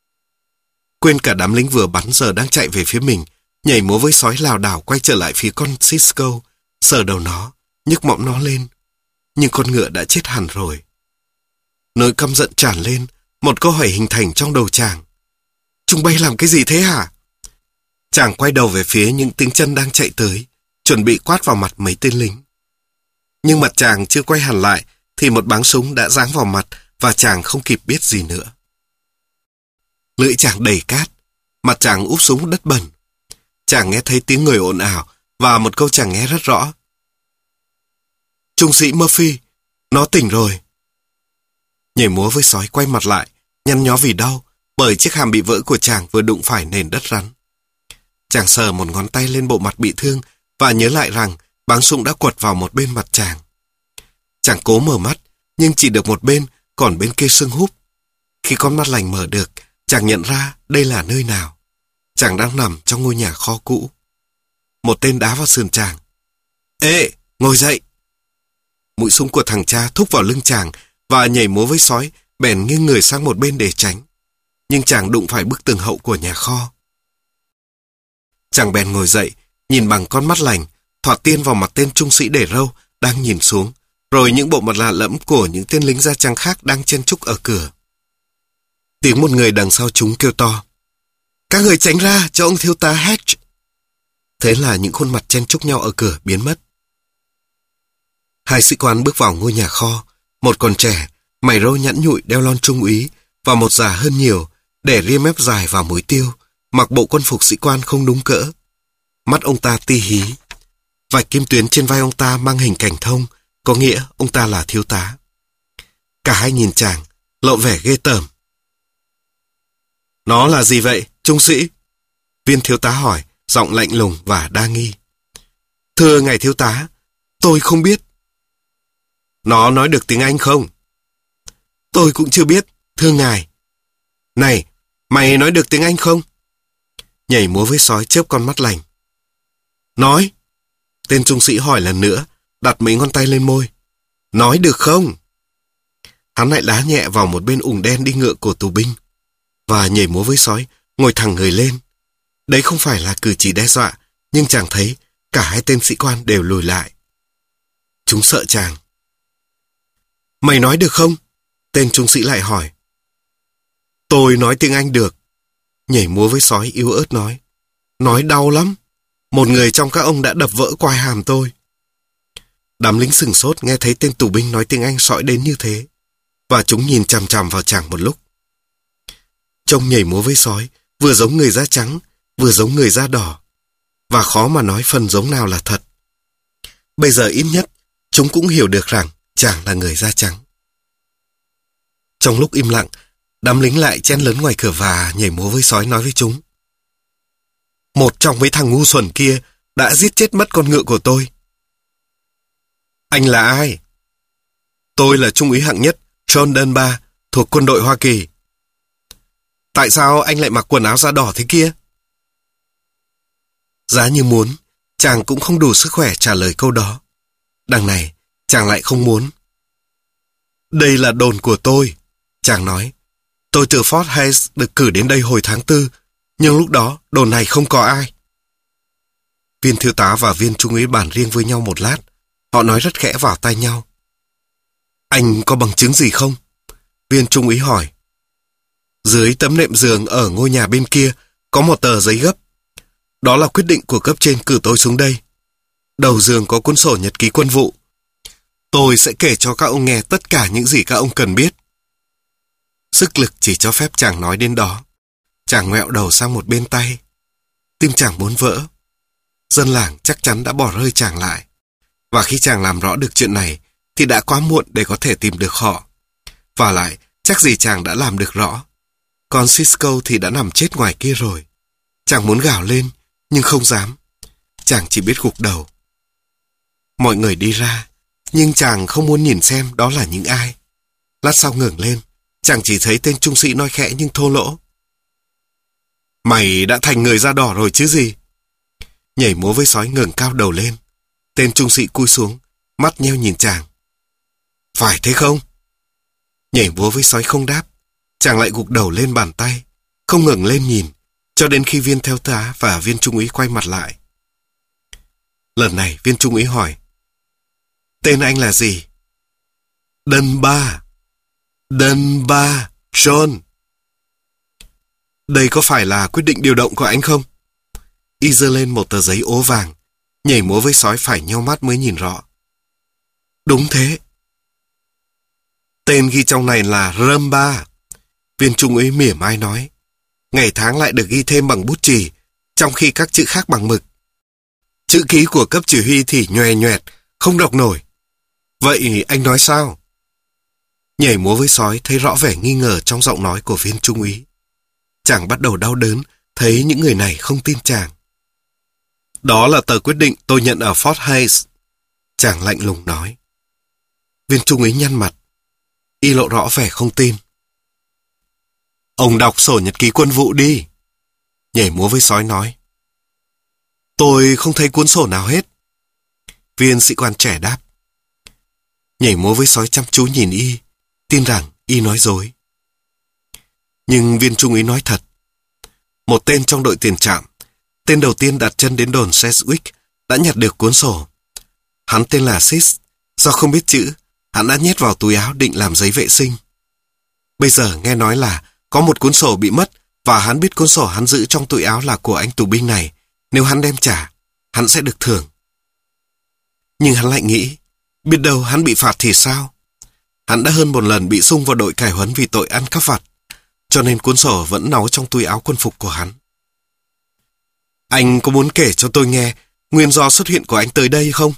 Quên cả đám lính vừa bắn giờ đang chạy về phía mình, nhảy múa với sói lảo đảo quay trở lại phía con Cisco, sờ đầu nó, nhấc mõm nó lên. Nhưng con ngựa đã chết hẳn rồi. Nỗi căm giận tràn lên, một câu hỏi hình thành trong đầu chàng. Chúng bay làm cái gì thế hả? Chàng quay đầu về phía những tiếng chân đang chạy tới, chuẩn bị quát vào mặt mấy tên lính. Nhưng mặt chàng chưa quay hẳn lại, thì một báng súng đã giáng vào mặt và chàng không kịp biết gì nữa. Lưỡi chàng đầy cát, mặt chàng úp súng đất bẩn. Chàng nghe thấy tiếng người ồn ào và một câu chàng nghe rất rõ. Trung sĩ Murphy, nó tỉnh rồi. Nhảy múa với sói quay mặt lại, nhăn nhó vì đau, bởi chiếc hàm bị vỡ của chàng vừa đụng phải nền đất rắn. Chàng sờ một ngón tay lên bộ mặt bị thương và nhớ lại rằng báng súng đã quật vào một bên mặt chàng. Chàng cố mở mắt, nhưng chỉ được một bên, còn bên kia sưng húp. Khi con mắt lành mở được, chàng nhận ra đây là nơi nào. Chàng đang nằm trong ngôi nhà kho cũ. Một tên đá vào sườn chàng. Ê, ngồi dậy! Mũi súng của thằng cha thúc vào lưng chàng và nhảy múa với sói, bèn nghiêng người sang một bên để tránh. Nhưng chàng đụng phải bức tường hậu của nhà kho. Chàng bèn ngồi dậy, nhìn bằng con mắt lành, thoạt tiên vào mặt tên trung sĩ để râu đang nhìn xuống, rồi những bộ mặt lạ lẫm của những tên lính da trắng khác đang chen chúc ở cửa. Tiếng một người đằng sau chúng kêu to. Các người tránh ra cho ông thiếu tá Hatch. Thế là những khuôn mặt chen chúc nhau ở cửa biến mất. Hai sĩ quan bước vào ngôi nhà kho, một còn trẻ, mày râu nhẵn nhụi đeo lon trung úy, và một già hơn nhiều, để ria mép dài vào mũi tiêu, mặc bộ quân phục sĩ quan không đúng cỡ. Mắt ông ta ti hí. Vạch kim tuyến trên vai ông ta mang hình cảnh thông, có nghĩa ông ta là thiếu tá. Cả hai nhìn chàng, lộ vẻ ghê tởm. Nó là gì vậy, trung sĩ? Viên thiếu tá hỏi, giọng lạnh lùng và đa nghi. Thưa ngài thiếu tá, tôi không biết. Nó nói được tiếng Anh không? Tôi cũng chưa biết, thưa ngài. Này, mày nói được tiếng Anh không? Nhảy múa với sói chớp con mắt lành. Nói. Tên trung sĩ hỏi lần nữa, đặt mấy ngón tay lên môi. Nói được không? Hắn lại đá nhẹ vào một bên ủng đen đi ngựa của tù binh. Và nhảy múa với sói, ngồi thẳng người lên. Đấy không phải là cử chỉ đe dọa, nhưng chàng thấy cả hai tên sĩ quan đều lùi lại. Chúng sợ chàng. Mày nói được không? Tên trung sĩ lại hỏi. Tôi nói tiếng Anh được. Nhảy múa với sói yếu ớt nói. Nói đau lắm. Một người trong các ông đã đập vỡ quai hàm tôi. Đám lính sửng sốt nghe thấy tên tù binh nói tiếng Anh sõi đến như thế. Và chúng nhìn chằm chằm vào chàng một lúc. Trông nhảy múa với sói, vừa giống người da trắng, vừa giống người da đỏ. Và khó mà nói phần giống nào là thật. Bây giờ ít nhất, chúng cũng hiểu được rằng chàng là người da trắng. Trong lúc im lặng, đám lính lại chen lấn ngoài cửa và nhảy múa với sói nói với chúng. Một trong mấy thằng ngu xuẩn kia đã giết chết mất con ngựa của tôi. Anh là ai? Tôi là trung úy hạng nhất John Dunbar, thuộc quân đội Hoa Kỳ. Tại sao anh lại mặc quần áo da đỏ thế kia? Giá như muốn, chàng cũng không đủ sức khỏe trả lời câu đó. Đằng này, chàng lại không muốn. Đây là đồn của tôi, chàng nói. Tôi từ Fort Hays được cử đến đây hồi tháng tư, nhưng lúc đó đồn này không có ai. Viên thiếu tá và viên trung úy bàn riêng với nhau một lát. Họ nói rất khẽ vào tai nhau. Anh có bằng chứng gì không? Viên trung úy hỏi. Dưới tấm nệm giường ở ngôi nhà bên kia có một tờ giấy gấp. Đó là quyết định của cấp trên cử tôi xuống đây. Đầu giường có cuốn sổ nhật ký quân vụ. Tôi sẽ kể cho các ông nghe tất cả những gì các ông cần biết. Sức lực chỉ cho phép chàng nói đến đó. Chàng ngoẹo đầu sang một bên tay. Tim chàng muốn vỡ. Dân làng chắc chắn đã bỏ rơi chàng lại. Và khi chàng làm rõ được chuyện này thì đã quá muộn để có thể tìm được họ. Và lại, chắc gì chàng đã làm được rõ. Còn Cisco thì đã nằm chết ngoài kia rồi. Chàng muốn gào lên, nhưng không dám. Chàng chỉ biết gục đầu. Mọi người đi ra, nhưng chàng không muốn nhìn xem đó là những ai. Lát sau ngẩng lên, chàng chỉ thấy tên trung sĩ nói khẽ nhưng thô lỗ. Mày đã thành người da đỏ rồi chứ gì? Nhảy múa với sói ngẩng cao đầu lên. Tên trung sĩ cúi xuống, mắt nheo nhìn chàng. Phải thế không? Nhảy múa với sói không đáp. Chàng lại gục đầu lên bàn tay, không ngẩng lên nhìn, cho đến khi viên thiếu tá và viên trung úy quay mặt lại. Lần này viên trung úy hỏi. Tên anh là gì? Dunbar. Dunbar John. Đây có phải là quyết định điều động của anh không? Y giơ lên một tờ giấy ố vàng. Nhảy múa với sói phải nheo mắt mới nhìn rõ. Đúng thế. Tên ghi trong này là Rumba. Viên trung úy mỉa mai nói. Ngày tháng lại được ghi thêm bằng bút chì, trong khi các chữ khác bằng mực. Chữ ký của cấp chỉ huy thì nhòe nhoẹt, không đọc nổi. Vậy anh nói sao? Nhảy múa với sói thấy rõ vẻ nghi ngờ trong giọng nói của viên trung úy. Chàng bắt đầu đau đớn, thấy những người này không tin chàng. Đó là tờ quyết định tôi nhận ở Fort Hays. Chàng lạnh lùng nói. Viên trung úy nhăn mặt. Y lộ rõ vẻ không tin. Ông đọc sổ nhật ký quân vụ đi. Nhảy múa với sói nói. Tôi không thấy cuốn sổ nào hết. Viên sĩ quan trẻ đáp. Nhảy múa với sói chăm chú nhìn Y, tin rằng Y nói dối. Nhưng viên trung úy nói thật. Một tên trong đội tiền trạm, tên đầu tiên đặt chân đến đồn Sedgwick, đã nhặt được cuốn sổ. Hắn tên là Sis. Do không biết chữ, hắn đã nhét vào túi áo định làm giấy vệ sinh. Bây giờ nghe nói là có một cuốn sổ bị mất và hắn biết cuốn sổ hắn giữ trong túi áo là của anh tù binh này. Nếu hắn đem trả, hắn sẽ được thưởng. Nhưng hắn lại nghĩ, biết đâu hắn bị phạt thì sao? Hắn đã hơn một lần bị xung vào đội cải huấn vì tội ăn cắp vặt, cho nên cuốn sổ vẫn náu trong túi áo quân phục của hắn. Anh có muốn kể cho tôi nghe nguyên do xuất hiện của anh tới đây không?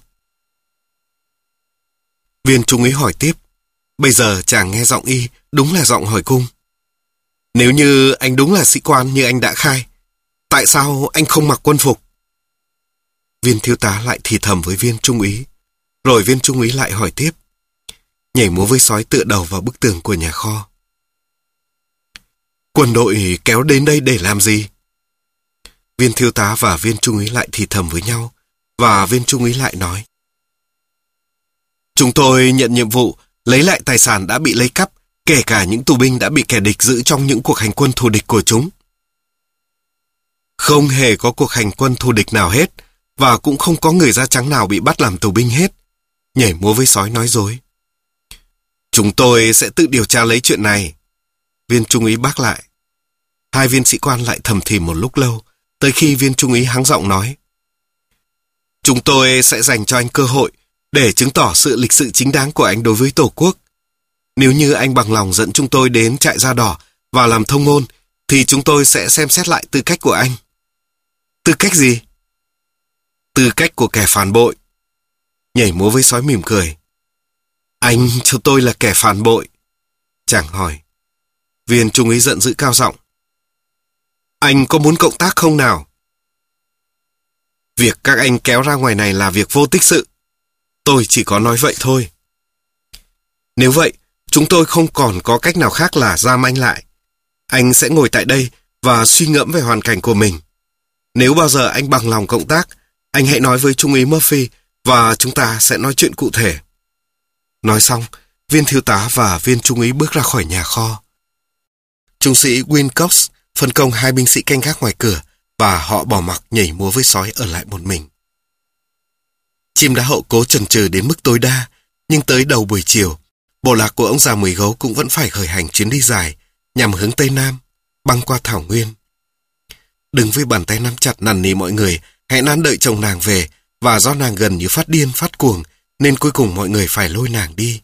Viên trung úy hỏi tiếp. Bây giờ chàng nghe giọng Y đúng là giọng hỏi cung. Nếu như anh đúng là sĩ quan như anh đã khai, tại sao anh không mặc quân phục? Viên thiếu tá lại thì thầm với viên trung úy. Rồi viên trung úy lại hỏi tiếp. Nhảy múa với sói tựa đầu vào bức tường của nhà kho. Quân đội kéo đến đây để làm gì? Viên thiếu tá và viên trung úy lại thì thầm với nhau. Và viên trung úy lại nói. Chúng tôi nhận nhiệm vụ lấy lại tài sản đã bị lấy cắp, kể cả những tù binh đã bị kẻ địch giữ trong những cuộc hành quân thù địch của chúng. Không hề có cuộc hành quân thù địch nào hết, và cũng không có người da trắng nào bị bắt làm tù binh hết. Nhảy múa với sói nói dối. Chúng tôi sẽ tự điều tra lấy chuyện này. Viên trung úy bác lại. Hai viên sĩ quan lại thầm thì một lúc lâu, tới khi viên trung úy hắng giọng nói. Chúng tôi sẽ dành cho anh cơ hội để chứng tỏ sự lịch sự chính đáng của anh đối với Tổ quốc. Nếu như anh bằng lòng dẫn chúng tôi đến trại da đỏ và làm thông ngôn, thì chúng tôi sẽ xem xét lại tư cách của anh. Tư cách gì? Tư cách của kẻ phản bội. Nhảy múa với sói mỉm cười. Anh cho tôi là kẻ phản bội. Chàng hỏi. Viên trung úy giận dữ cao giọng. Anh có muốn cộng tác không nào? Việc các anh kéo ra ngoài này là việc vô tích sự. Tôi chỉ có nói vậy thôi. Nếu vậy, Chúng tôi không còn có cách nào khác là giam anh lại. Anh sẽ ngồi tại đây và suy ngẫm về hoàn cảnh của mình. Nếu bao giờ anh bằng lòng cộng tác, anh hãy nói với Trung úy Murphy và chúng ta sẽ nói chuyện cụ thể. Nói xong, viên thiếu tá và viên trung úy bước ra khỏi nhà kho. Trung sĩ Wilcox phân công hai binh sĩ canh gác ngoài cửa và họ bỏ mặc nhảy múa với sói ở lại một mình. Chim đá hậu cố chần chừ đến mức tối đa, nhưng tới đầu buổi chiều, bộ lạc của ông già Mười Gấu cũng vẫn phải khởi hành chuyến đi dài nhằm hướng Tây Nam, băng qua thảo nguyên. Đứng với bàn tay nắm chặt năn nỉ mọi người hãy nán đợi chồng nàng về, và do nàng gần như phát điên phát cuồng nên cuối cùng mọi người phải lôi nàng đi.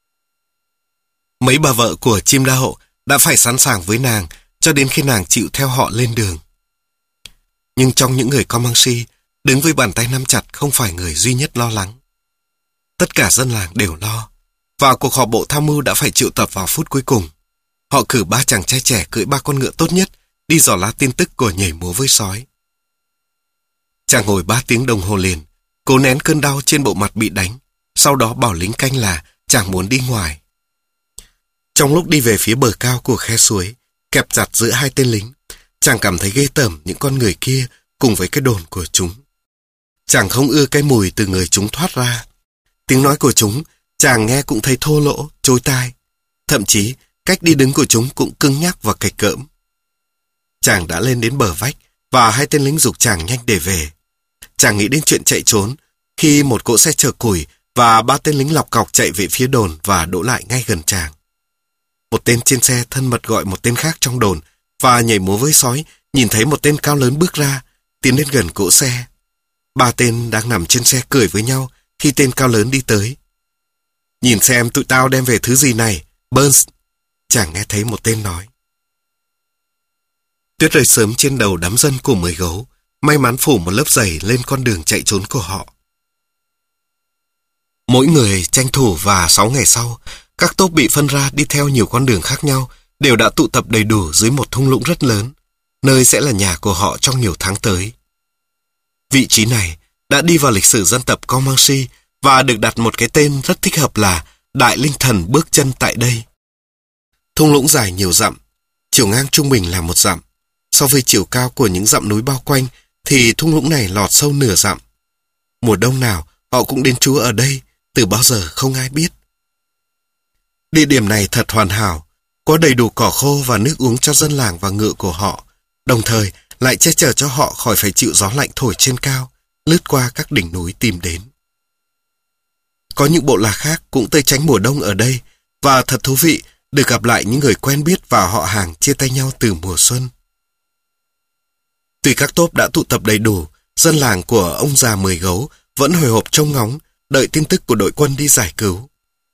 Mấy bà vợ của chim đa hậu đã phải sẵn sàng với nàng cho đến khi nàng chịu theo họ lên đường. Nhưng trong những người Comanche, đứng với bàn tay nắm chặt không phải người duy nhất lo lắng. Tất cả dân làng đều lo, và cuộc họp bộ tham mưu đã phải triệu tập vào phút cuối cùng. Họ cử ba chàng trai trẻ cưỡi ba con ngựa tốt nhất đi dò la tin tức của nhảy múa với sói. Chàng ngồi ba tiếng đồng hồ liền, cố nén cơn đau trên bộ mặt bị đánh, sau đó bảo lính canh là chàng muốn đi ngoài. Trong lúc đi về phía bờ cao của khe suối, kẹp chặt giữa hai tên lính, chàng cảm thấy ghê tởm những con người kia cùng với cái đồn của chúng. Chàng không ưa cái mùi từ người chúng thoát ra. Tiếng nói của chúng, chàng nghe cũng thấy thô lỗ, chối tai. Thậm chí, cách đi đứng của chúng cũng cứng nhắc và kệch cỡm. Chàng đã lên đến bờ vách, và hai tên lính giục chàng nhanh để về. Chàng nghĩ đến chuyện chạy trốn, khi một cỗ xe chở củi và ba tên lính lọc cọc chạy về phía đồn và đỗ lại ngay gần chàng. Một tên trên xe thân mật gọi một tên khác trong đồn, và nhảy múa với sói nhìn thấy một tên cao lớn bước ra, tiến đến gần cỗ xe. Ba tên đang nằm trên xe cười với nhau khi tên cao lớn đi tới. Nhìn xem tụi tao đem về thứ gì này, Burns, chàng nghe thấy một tên nói. Tuyết rơi sớm trên đầu đám dân của Mười Gấu, may mắn phủ một lớp dày lên con đường chạy trốn của họ. Mỗi người tranh thủ, và sáu ngày sau, các tốp bị phân ra đi theo nhiều con đường khác nhau đều đã tụ tập đầy đủ dưới một thung lũng rất lớn, nơi sẽ là nhà của họ trong nhiều tháng tới. Vị trí này đã đi vào lịch sử dân tộc Comanche và được đặt một cái tên rất thích hợp là Đại Linh Thần bước chân tại đây. Thung lũng dài nhiều dặm, chiều ngang trung bình là một dặm. So với chiều cao của những dặm núi bao quanh thì thung lũng này lọt sâu nửa dặm. Mùa đông nào họ cũng đến trú ở đây, từ bao giờ không ai biết. Địa điểm này thật hoàn hảo, có đầy đủ cỏ khô và nước uống cho dân làng và ngựa của họ, đồng thời lại che chở cho họ khỏi phải chịu gió lạnh thổi trên cao, lướt qua các đỉnh núi tìm đến. Có những bộ lạc khác cũng tới tránh mùa đông ở đây, và thật thú vị được gặp lại những người quen biết và họ hàng chia tay nhau từ mùa xuân. Tuy các tốp đã tụ tập đầy đủ, dân làng của ông già Mười Gấu vẫn hồi hộp trông ngóng, đợi tin tức của đội quân đi giải cứu.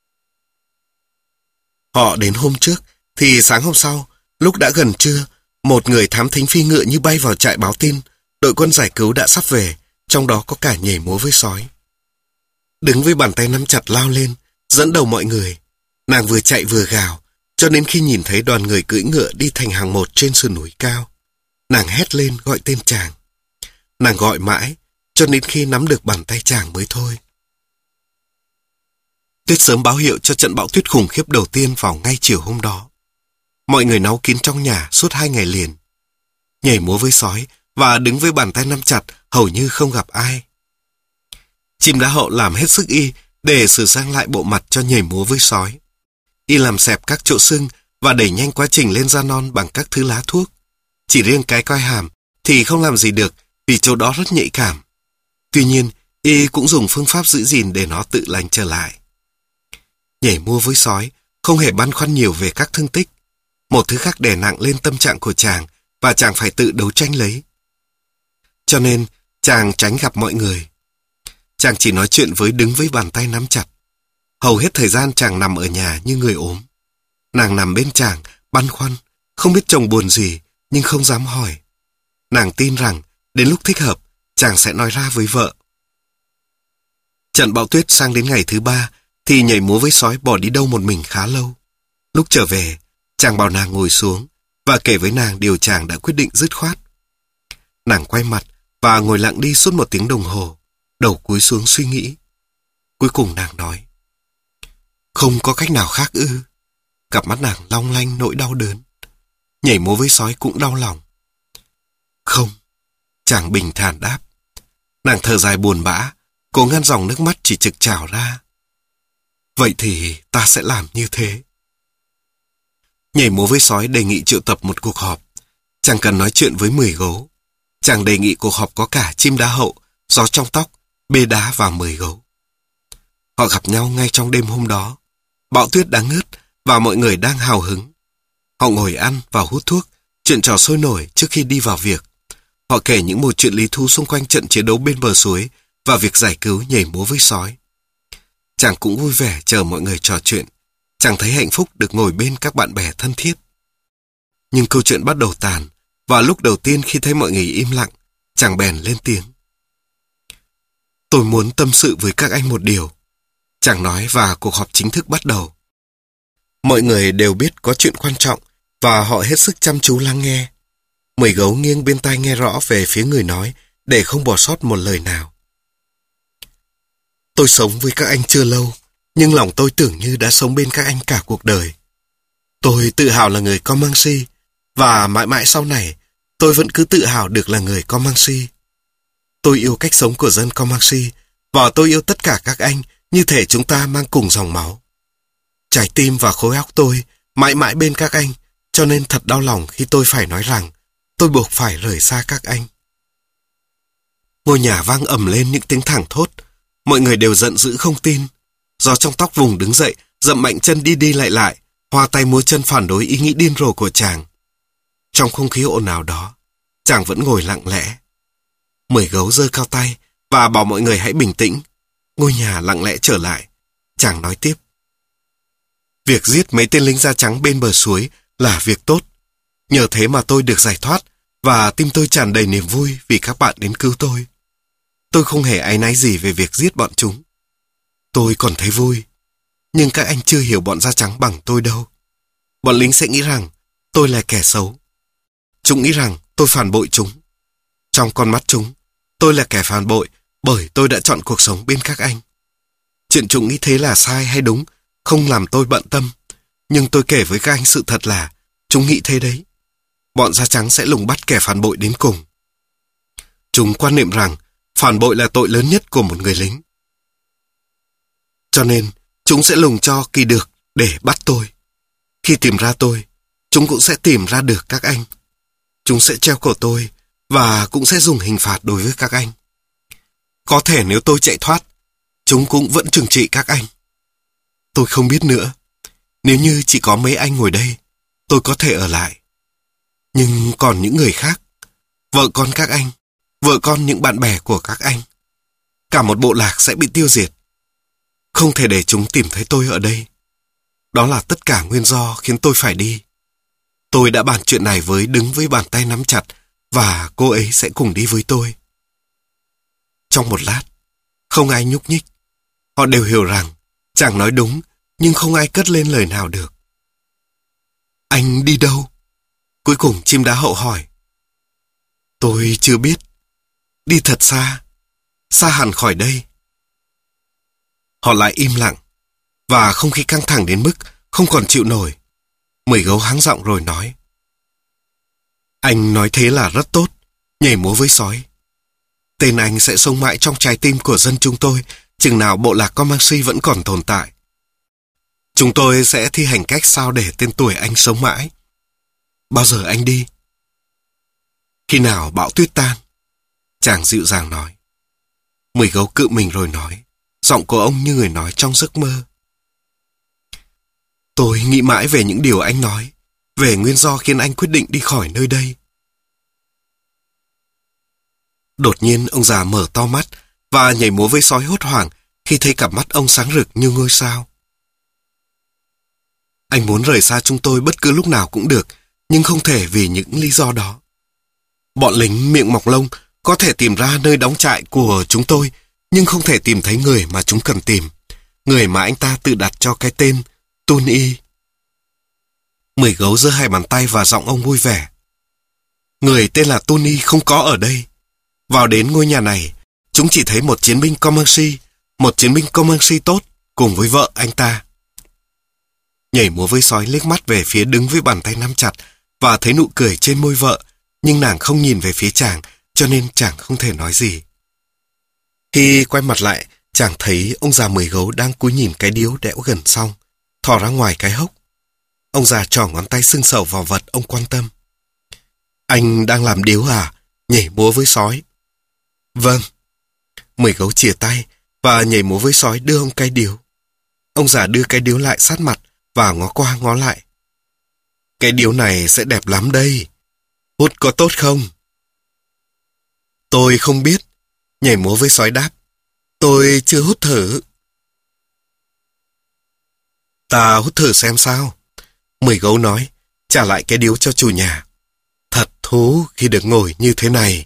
Họ đến hôm trước, thì sáng hôm sau, lúc đã gần trưa, một người thám thính phi ngựa như bay vào trại báo tin, đội quân giải cứu đã sắp về, trong đó có cả nhảy múa với sói. Đứng với bàn tay nắm chặt lao lên, dẫn đầu mọi người. Nàng vừa chạy vừa gào, cho đến khi nhìn thấy đoàn người cưỡi ngựa đi thành hàng một trên sườn núi cao. Nàng hét lên gọi tên chàng. Nàng gọi mãi, cho đến khi nắm được bàn tay chàng mới thôi. Tuyết sớm báo hiệu cho trận bão tuyết khủng khiếp đầu tiên vào ngay chiều hôm đó. Mọi người náu kín trong nhà suốt hai ngày liền. Nhảy múa với sói và đứng với bàn tay nắm chặt hầu như không gặp ai. Chim đá hậu làm hết sức y để sửa sang lại bộ mặt cho nhảy múa với sói. Y làm xẹp các chỗ sưng và đẩy nhanh quá trình lên da non bằng các thứ lá thuốc. Chỉ riêng cái quai hàm thì không làm gì được vì chỗ đó rất nhạy cảm. Tuy nhiên, y cũng dùng phương pháp giữ gìn để nó tự lành trở lại. Nhảy múa với sói không hề băn khoăn nhiều về các thương tích. Một thứ khác đè nặng lên tâm trạng của chàng và chàng phải tự đấu tranh lấy. Cho nên, chàng tránh gặp mọi người. Chàng chỉ nói chuyện với đứng với bàn tay nắm chặt. Hầu hết thời gian chàng nằm ở nhà như người ốm. Nàng nằm bên chàng, băn khoăn, không biết chồng buồn gì, nhưng không dám hỏi. Nàng tin rằng, đến lúc thích hợp, chàng sẽ nói ra với vợ. Trận bão tuyết sang đến ngày thứ ba, thì nhảy múa với sói bỏ đi đâu một mình khá lâu. Lúc trở về, chàng bảo nàng ngồi xuống, và kể với nàng điều chàng đã quyết định dứt khoát. Nàng quay mặt, và ngồi lặng đi suốt một tiếng đồng hồ, đầu cúi xuống suy nghĩ. Cuối cùng nàng nói, không có cách nào khác ư? cặp mắt nàng long lanh nỗi đau đớn. Nhảy múa với sói cũng đau lòng. Không, chàng bình thản đáp. Nàng thở dài buồn bã, cố ngăn dòng nước mắt chỉ trực trào ra. Vậy thì ta sẽ làm như thế. Nhảy múa với sói đề nghị triệu tập một cuộc họp. Chàng cần nói chuyện với mười gấu. Chàng đề nghị cuộc họp có cả chim đá hậu, gió trong tóc, bê đá và mười gấu. Họ gặp nhau ngay trong đêm hôm đó. Bão tuyết đã ngớt và mọi người đang hào hứng. Họ ngồi ăn và hút thuốc, chuyện trò sôi nổi trước khi đi vào việc. Họ kể những một chuyện lý thú xung quanh trận chiến đấu bên bờ suối và việc giải cứu nhảy múa với sói. Chàng cũng vui vẻ chờ mọi người trò chuyện. Chàng thấy hạnh phúc được ngồi bên các bạn bè thân thiết. Nhưng câu chuyện bắt đầu tàn, và lúc đầu tiên khi thấy mọi người im lặng, chàng bèn lên tiếng. Tôi muốn tâm sự với các anh một điều. Chàng nói và cuộc họp chính thức bắt đầu. Mọi người đều biết có chuyện quan trọng và họ hết sức chăm chú lắng nghe. Mười gấu nghiêng bên tai nghe rõ về phía người nói để không bỏ sót một lời nào. Tôi sống với các anh chưa lâu, nhưng lòng tôi tưởng như đã sống bên các anh cả cuộc đời. Tôi tự hào là người Comanche, và mãi mãi sau này, tôi vẫn cứ tự hào được là người Comanche. Tôi yêu cách sống của dân Comanche, và tôi yêu tất cả các anh như thể chúng ta mang cùng dòng máu. Trái tim và khối óc tôi mãi mãi bên các anh, cho nên thật đau lòng khi tôi phải nói rằng tôi buộc phải rời xa các anh. Ngôi nhà vang ầm lên những tiếng thảng thốt. Mọi người đều giận dữ không tin. Gió trong tóc vùng đứng dậy, dậm mạnh chân đi đi lại lại, hoa tay múa chân phản đối ý nghĩ điên rồ của chàng. Trong không khí ồn ào đó, chàng vẫn ngồi lặng lẽ. Mười gấu giơ cao tay và bảo mọi người hãy bình tĩnh. Ngôi nhà lặng lẽ trở lại. Chàng nói tiếp. Việc giết mấy tên lính da trắng bên bờ suối là việc tốt. Nhờ thế mà tôi được giải thoát, và tim tôi tràn đầy niềm vui vì các bạn đến cứu tôi. Tôi không hề áy náy gì về việc giết bọn chúng. Tôi còn thấy vui. Nhưng các anh chưa hiểu bọn da trắng bằng tôi đâu. Bọn lính sẽ nghĩ rằng tôi là kẻ xấu. Chúng nghĩ rằng tôi phản bội chúng. Trong con mắt chúng, tôi là kẻ phản bội bởi tôi đã chọn cuộc sống bên các anh. Chuyện chúng nghĩ thế là sai hay đúng không làm tôi bận tâm. Nhưng tôi kể với các anh sự thật là chúng nghĩ thế đấy. Bọn da trắng sẽ lùng bắt kẻ phản bội đến cùng. Chúng quan niệm rằng phản bội là tội lớn nhất của một người lính. Cho nên, chúng sẽ lùng cho kỳ được để bắt tôi. Khi tìm ra tôi, chúng cũng sẽ tìm ra được các anh. Chúng sẽ treo cổ tôi và cũng sẽ dùng hình phạt đối với các anh. Có thể nếu tôi chạy thoát, chúng cũng vẫn trừng trị các anh. Tôi không biết nữa. Nếu như chỉ có mấy anh ngồi đây, tôi có thể ở lại. Nhưng còn những người khác, vợ con các anh, vợ con những bạn bè của các anh, cả một bộ lạc sẽ bị tiêu diệt. Không thể để chúng tìm thấy tôi ở đây. Đó là tất cả nguyên do khiến tôi phải đi. Tôi đã bàn chuyện này với đứng với bàn tay nắm chặt, và cô ấy sẽ cùng đi với tôi. Trong một lát, không ai nhúc nhích. Họ đều hiểu rằng chàng nói đúng, nhưng không ai cất lên lời nào được. Anh đi đâu? Cuối cùng chim đá hậu hỏi. Tôi chưa biết. Đi thật xa, xa hẳn khỏi đây. Họ lại im lặng, và không khí căng thẳng đến mức không còn chịu nổi. Mười gấu hắng giọng rồi nói. Anh nói thế là rất tốt, nhảy múa với sói. Tên anh sẽ sống mãi trong trái tim của dân chúng tôi, chừng nào bộ lạc Comanche vẫn còn tồn tại. Chúng tôi sẽ thi hành cách sao để tên tuổi anh sống mãi. Bao giờ anh đi? Khi nào bão tuyết tan? Chàng dịu dàng nói. Mười gấu cự mình rồi nói, giọng của ông như người nói trong giấc mơ. Tôi nghĩ mãi về những điều anh nói, về nguyên do khiến anh quyết định đi khỏi nơi đây. Đột nhiên ông già mở to mắt và nhảy múa với sói hốt hoảng khi thấy cặp mắt ông sáng rực như ngôi sao. Anh muốn rời xa chúng tôi bất cứ lúc nào cũng được, nhưng không thể vì những lý do đó. Bọn lính miệng mọc lông có thể tìm ra nơi đóng trại của chúng tôi, nhưng không thể tìm thấy người mà chúng cần tìm, người mà anh ta tự đặt cho cái tên Tun Y. Mười gấu giơ hai bàn tay và giọng ông vui vẻ. Người tên là Tun Y không có ở đây. Vào đến ngôi nhà này, chúng chỉ thấy một chiến binh Comanche, một chiến binh Comanche tốt, cùng với vợ anh ta. Nhảy múa với sói liếc mắt về phía đứng với bàn tay nắm chặt và thấy nụ cười trên môi vợ, nhưng nàng không nhìn về phía chàng, cho nên chàng không thể nói gì. Khi quay mặt lại, chàng thấy ông già mười gấu đang cúi nhìn cái điếu đẽo gần xong, thò ra ngoài cái hốc. Ông già trỏ ngón tay sưng sầu vào vật ông quan tâm. Anh đang làm điếu à? Nhảy múa với sói. Vâng. Mười gấu chìa tay và nhảy múa với sói đưa ông cái điếu. Ông già đưa cái điếu lại sát mặt và ngó qua ngó lại. Cái điếu này sẽ đẹp lắm đây. Hút có tốt không? Tôi không biết. Nhảy múa với sói đáp. Tôi chưa hút thử. Ta hút thử xem sao. Mười gấu nói, trả lại cái điếu cho chủ nhà. Thật thú khi được ngồi như thế này.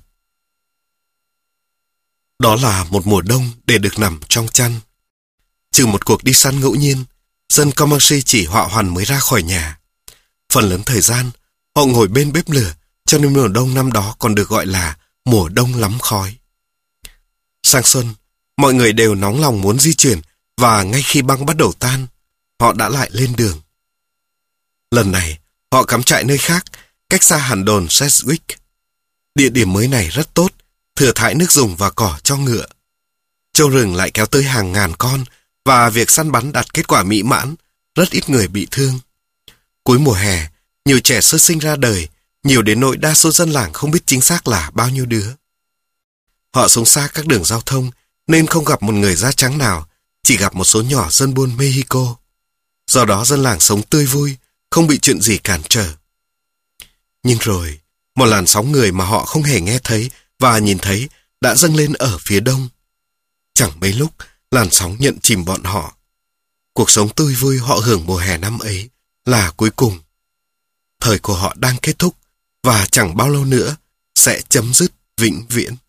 Đó là một mùa đông để được nằm trong chăn. Trừ một cuộc đi săn ngẫu nhiên, dân Comanche chỉ họa hoàn mới ra khỏi nhà. Phần lớn thời gian, họ ngồi bên bếp lửa, cho nên mùa đông năm đó còn được gọi là mùa đông lắm khói. Sang xuân, mọi người đều nóng lòng muốn di chuyển, và ngay khi băng bắt đầu tan, họ đã lại lên đường. Lần này, họ cắm trại nơi khác, cách xa hẳn đồn Sedgwick. Địa điểm mới này rất tốt, thừa thãi nước dùng và cỏ cho ngựa. Trâu rừng lại kéo tới hàng ngàn con, và việc săn bắn đạt kết quả mỹ mãn, rất ít người bị thương. Cuối mùa hè, nhiều trẻ sơ sinh ra đời, nhiều đến nỗi đa số dân làng không biết chính xác là bao nhiêu đứa. Họ sống xa các đường giao thông, nên không gặp một người da trắng nào, chỉ gặp một số nhỏ dân buôn Mexico. Do đó dân làng sống tươi vui, không bị chuyện gì cản trở. Nhưng rồi, một làn sóng người mà họ không hề nghe thấy và nhìn thấy đã dâng lên ở phía đông. Chẳng mấy lúc, làn sóng nhận chìm bọn họ. Cuộc sống tươi vui họ hưởng mùa hè năm ấy là cuối cùng. Thời của họ đang kết thúc và chẳng bao lâu nữa sẽ chấm dứt vĩnh viễn.